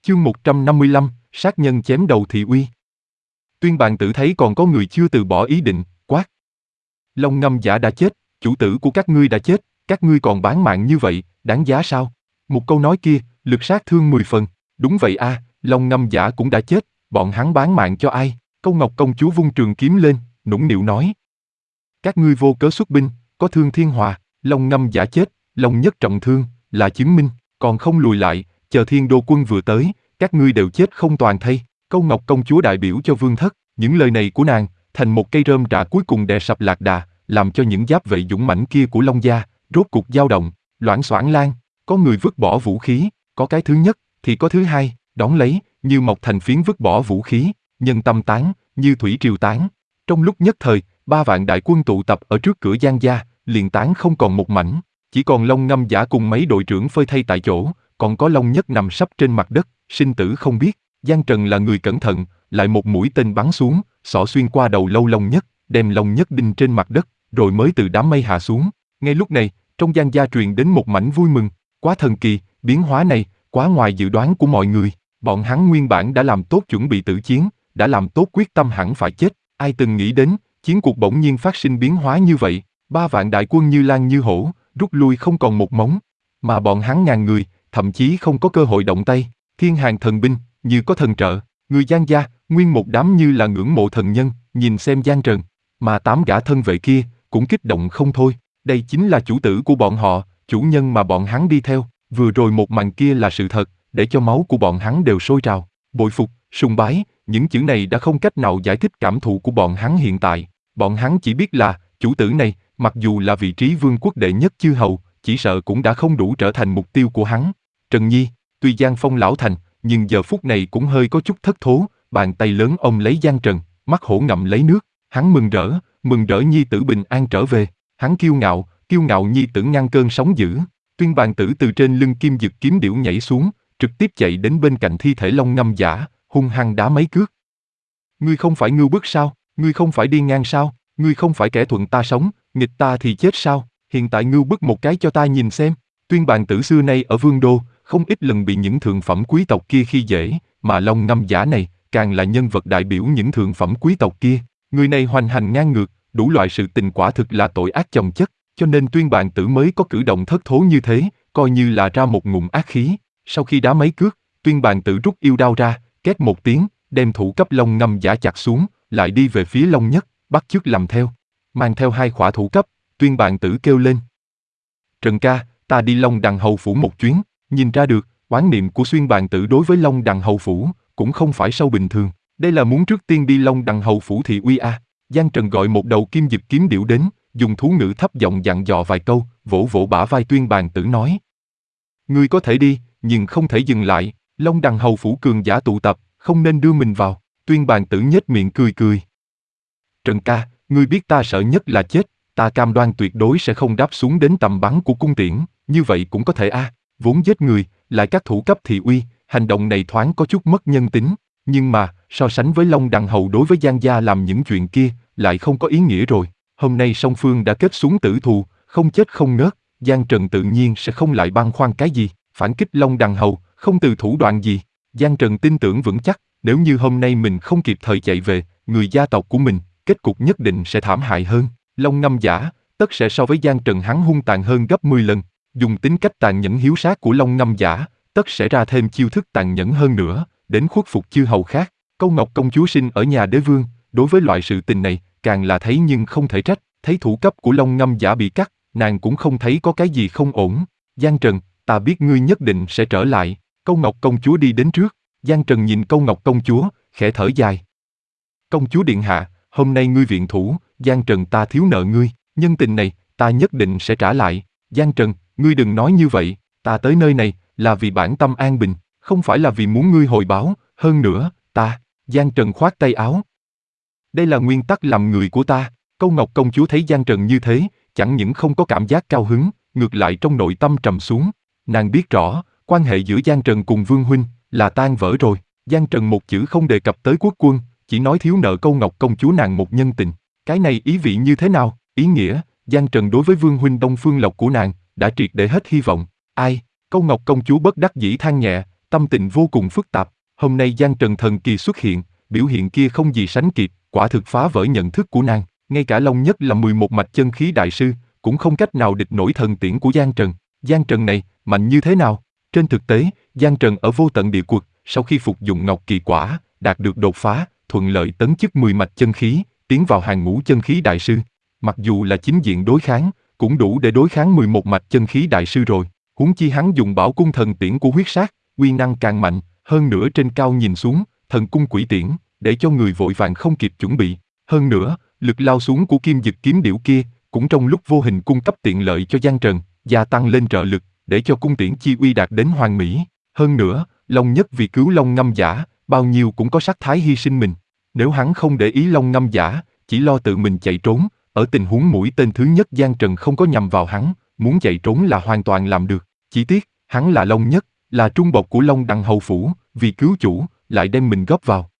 Chương 155, sát nhân chém đầu thị uy. Tuyên bàn tử thấy còn có người chưa từ bỏ ý định, quát. Long Ngâm Giả đã chết, chủ tử của các ngươi đã chết, các ngươi còn bán mạng như vậy, đáng giá sao? Một câu nói kia, lực sát thương 10 phần. Đúng vậy a, Long Ngâm Giả cũng đã chết, bọn hắn bán mạng cho ai? Câu Ngọc công chúa vung trường kiếm lên, nũng nịu nói. Các ngươi vô cớ xuất binh, có thương thiên hòa, Long Ngâm Giả chết, Long Nhất trọng thương, là chứng minh, còn không lùi lại, chờ Thiên Đô quân vừa tới, các ngươi đều chết không toàn thây. Câu Ngọc công chúa đại biểu cho vương thất, những lời này của nàng, thành một cây rơm rạ cuối cùng đè sập lạc đà, làm cho những giáp vệ dũng mãnh kia của Long gia, rốt cục dao động, loảng xoảng lan, có người vứt bỏ vũ khí, có cái thứ nhất, thì có thứ hai, đón lấy, như mọc thành phiến vứt bỏ vũ khí, nhân tâm tán, như thủy triều tán. Trong lúc nhất thời, 3 vạn đại quân tụ tập ở trước cửa Giang gia, liền tán không còn một mảnh, chỉ còn Long Ngâm Giả cùng mấy đội trưởng phơi thây tại chỗ, còn có Long Nhất nằm sấp trên mặt đất, sinh tử không biết. Giang Trần là người cẩn thận, lại một mũi tên bắn xuống, xỏ xuyên qua đầu lâu Long Nhất, đem Long Nhất đinh trên mặt đất, rồi mới từ đám mây hạ xuống. Ngay lúc này, trong Giang gia truyền đến một mảnh vui mừng, quá thần kỳ, biến hóa này, quá ngoài dự đoán của mọi người. Bọn hắn nguyên bản đã làm tốt chuẩn bị tử chiến, đã làm tốt quyết tâm hẳn phải chết. Ai từng nghĩ đến, chiến cuộc bỗng nhiên phát sinh biến hóa như vậy, 3 vạn đại quân như lang như hổ, rút lui không còn một mống. Mà bọn hắn ngàn người, thậm chí không có cơ hội động tay, thiên hàng thần binh, như có thần trợ. Người Giang gia, nguyên một đám như là ngưỡng mộ thần nhân, nhìn xem Giang Trần. Mà 8 gã thân vệ kia, cũng kích động không thôi. Đây chính là chủ tử của bọn họ, chủ nhân mà bọn hắn đi theo. Vừa rồi một màn kia là sự thật, để cho máu của bọn hắn đều sôi trào. Bội phục, sùng bái, những chữ này đã không cách nào giải thích cảm thụ của bọn hắn hiện tại. Bọn hắn chỉ biết là, chủ tử này, mặc dù là vị trí vương quốc đệ nhất chư hầu, chỉ sợ cũng đã không đủ trở thành mục tiêu của hắn. Trần Nhi, tuy Giang Phong lão thành, nhưng giờ phút này cũng hơi có chút thất thố, bàn tay lớn ôm lấy Giang Trần, mắt hổ ngậm lấy nước, hắn mừng rỡ nhi tử bình an trở về, hắn kiêu ngạo nhi tử ngăn cơn sóng dữ. Tuyên bàn tử từ trên lưng Kim Dực kiếm điểu nhảy xuống, trực tiếp chạy đến bên cạnh thi thể Long Ngâm Giả, hung hăng đá mấy cước. Ngươi không phải ngưu bức sao? Ngươi không phải đi ngang sao? Ngươi không phải kẻ thuận ta sống, nghịch ta thì chết sao? Hiện tại ngưu bức một cái cho ta nhìn xem. Tuyên bàn tử xưa nay ở Vương Đô, không ít lần bị những thượng phẩm quý tộc kia khi dễ, mà Long Ngâm Giả này, càng là nhân vật đại biểu những thượng phẩm quý tộc kia. Người này hoành hành ngang ngược, đủ loại sự tình quả thực là tội ác chồng chất, cho nên tuyên bàn tử mới có cử động thất thố như thế, coi như là ra một ngụm ác khí. Sau khi đá mấy cước, tuyên bàn tử rút yêu đao ra, két một tiếng, đem thủ cấp Long Ngâm Giả chặt xuống, lại đi về phía Long Nhất, bắt chước làm theo. Mang theo 2 khỏa thủ cấp, tuyên bàn tử kêu lên. Trần ca, ta đi Long Đằng Hầu Phủ một chuyến, nhìn ra được, oán niệm của xuyên bàn tử đối với Long Đằng Hầu Phủ, cũng không phải sâu bình thường. Đây là muốn trước tiên đi Long Đằng Hầu Phủ thị uy a. Giang Trần gọi một đầu Kim Dực kiếm điểu đến, dùng thú ngữ thấp giọng dặn dò vài câu, vỗ vỗ bả vai tuyên bàn tử nói. Ngươi có thể đi, nhưng không thể dừng lại, Long Đằng Hầu Phủ cường giả tụ tập, không nên đưa mình vào. Tuyên bàn tử nhếch miệng cười. Trần ca, ngươi biết ta sợ nhất là chết, ta cam đoan tuyệt đối sẽ không đáp xuống đến tầm bắn của cung tiễn, như vậy cũng có thể a. Vốn giết người, lại các thủ cấp thị uy, hành động này thoáng có chút mất nhân tính, nhưng mà, so sánh với Long Đằng Hầu đối với Giang gia làm những chuyện kia, lại không có ý nghĩa rồi. Hôm nay song phương đã kết xuống tử thù, không chết không ngớt, Giang Trần tự nhiên sẽ không lại băn khoăn cái gì, phản kích Long Đằng Hầu, không từ thủ đoạn gì. Giang Trần tin tưởng vững chắc, nếu như hôm nay mình không kịp thời chạy về, người gia tộc của mình, kết cục nhất định sẽ thảm hại hơn. Long Ngâm Giả, tất sẽ so với Giang Trần hắn hung tàn hơn gấp 10 lần. Dùng tính cách tàn nhẫn hiếu sát của Long Ngâm Giả, tất sẽ ra thêm chiêu thức tàn nhẫn hơn nữa, đến khuất phục chư hầu khác. Câu Ngọc công chúa sinh ở nhà đế vương, đối với loại sự tình này, càng là thấy nhưng không thể trách. Thấy thủ cấp của Long Ngâm Giả bị cắt, nàng cũng không thấy có cái gì không ổn. Giang Trần, ta biết ngươi nhất định sẽ trở lại. Câu Ngọc công chúa đi đến trước. Giang Trần nhìn Câu Ngọc công chúa, khẽ thở dài. Công chúa điện hạ, hôm nay ngươi viện thủ, Giang Trần ta thiếu nợ ngươi, nhân tình này, ta nhất định sẽ trả lại. Giang Trần, ngươi đừng nói như vậy, ta tới nơi này, là vì bản tâm an bình, không phải là vì muốn ngươi hồi báo, hơn nữa, Giang Trần khoát tay áo. Đây là nguyên tắc làm người của ta. Câu Ngọc công chúa thấy Giang Trần như thế, chẳng những không có cảm giác cao hứng, ngược lại trong nội tâm trầm xuống. Nàng biết rõ, quan hệ giữa Giang Trần cùng Vương huynh là tan vỡ rồi. Giang Trần một chữ không đề cập tới quốc quân, chỉ nói thiếu nợ Câu Ngọc công chúa nàng một nhân tình. Cái này ý vị như thế nào? Ý nghĩa, Giang Trần đối với Vương huynh Đông Phương Lộc của nàng đã triệt để hết hy vọng. Ai? Câu Ngọc công chúa bất đắc dĩ than nhẹ, tâm tình vô cùng phức tạp. Hôm nay Giang Trần thần kỳ xuất hiện, biểu hiện kia không gì sánh kịp, quả thực phá vỡ nhận thức của nàng. Ngay cả Long Nhất là 11 mạch chân khí đại sư, cũng không cách nào địch nổi thần tiễn của Giang Trần. Giang Trần này, mạnh như thế nào? Trên thực tế, Giang Trần ở vô tận địa quật, sau khi phục dụng Ngọc Kỳ Quả, đạt được đột phá, thuận lợi tấn chức 10 mạch chân khí, tiến vào hàng ngũ chân khí đại sư. Mặc dù là chính diện đối kháng, cũng đủ để đối kháng 11 mạch chân khí đại sư rồi. Huống chi hắn dùng bảo cung thần tiễn của huyết sát, uy năng càng mạnh, hơn nữa trên cao nhìn xuống, thần cung quỷ tiễn, để cho người vội vàng không kịp chuẩn bị. Hơn nữa, lực lao xuống của kim dực kiếm điểu kia, cũng trong lúc vô hình cung cấp tiện lợi cho Giang Trần, gia tăng lên trợ lực, để cho cung tiễn chi uy đạt đến hoàn mỹ. Hơn nữa, Long Nhất vì cứu Long Ngâm Giả, bao nhiêu cũng có sắc thái hy sinh mình. Nếu hắn không để ý Long Ngâm Giả, chỉ lo tự mình chạy trốn, ở tình huống mũi tên thứ nhất Giang Trần không có nhằm vào hắn, muốn chạy trốn là hoàn toàn làm được. Chỉ tiếc, hắn là Long Nhất, là trung bộc của Long Đằng Hầu Phủ, vì cứu chủ, lại đem mình góp vào.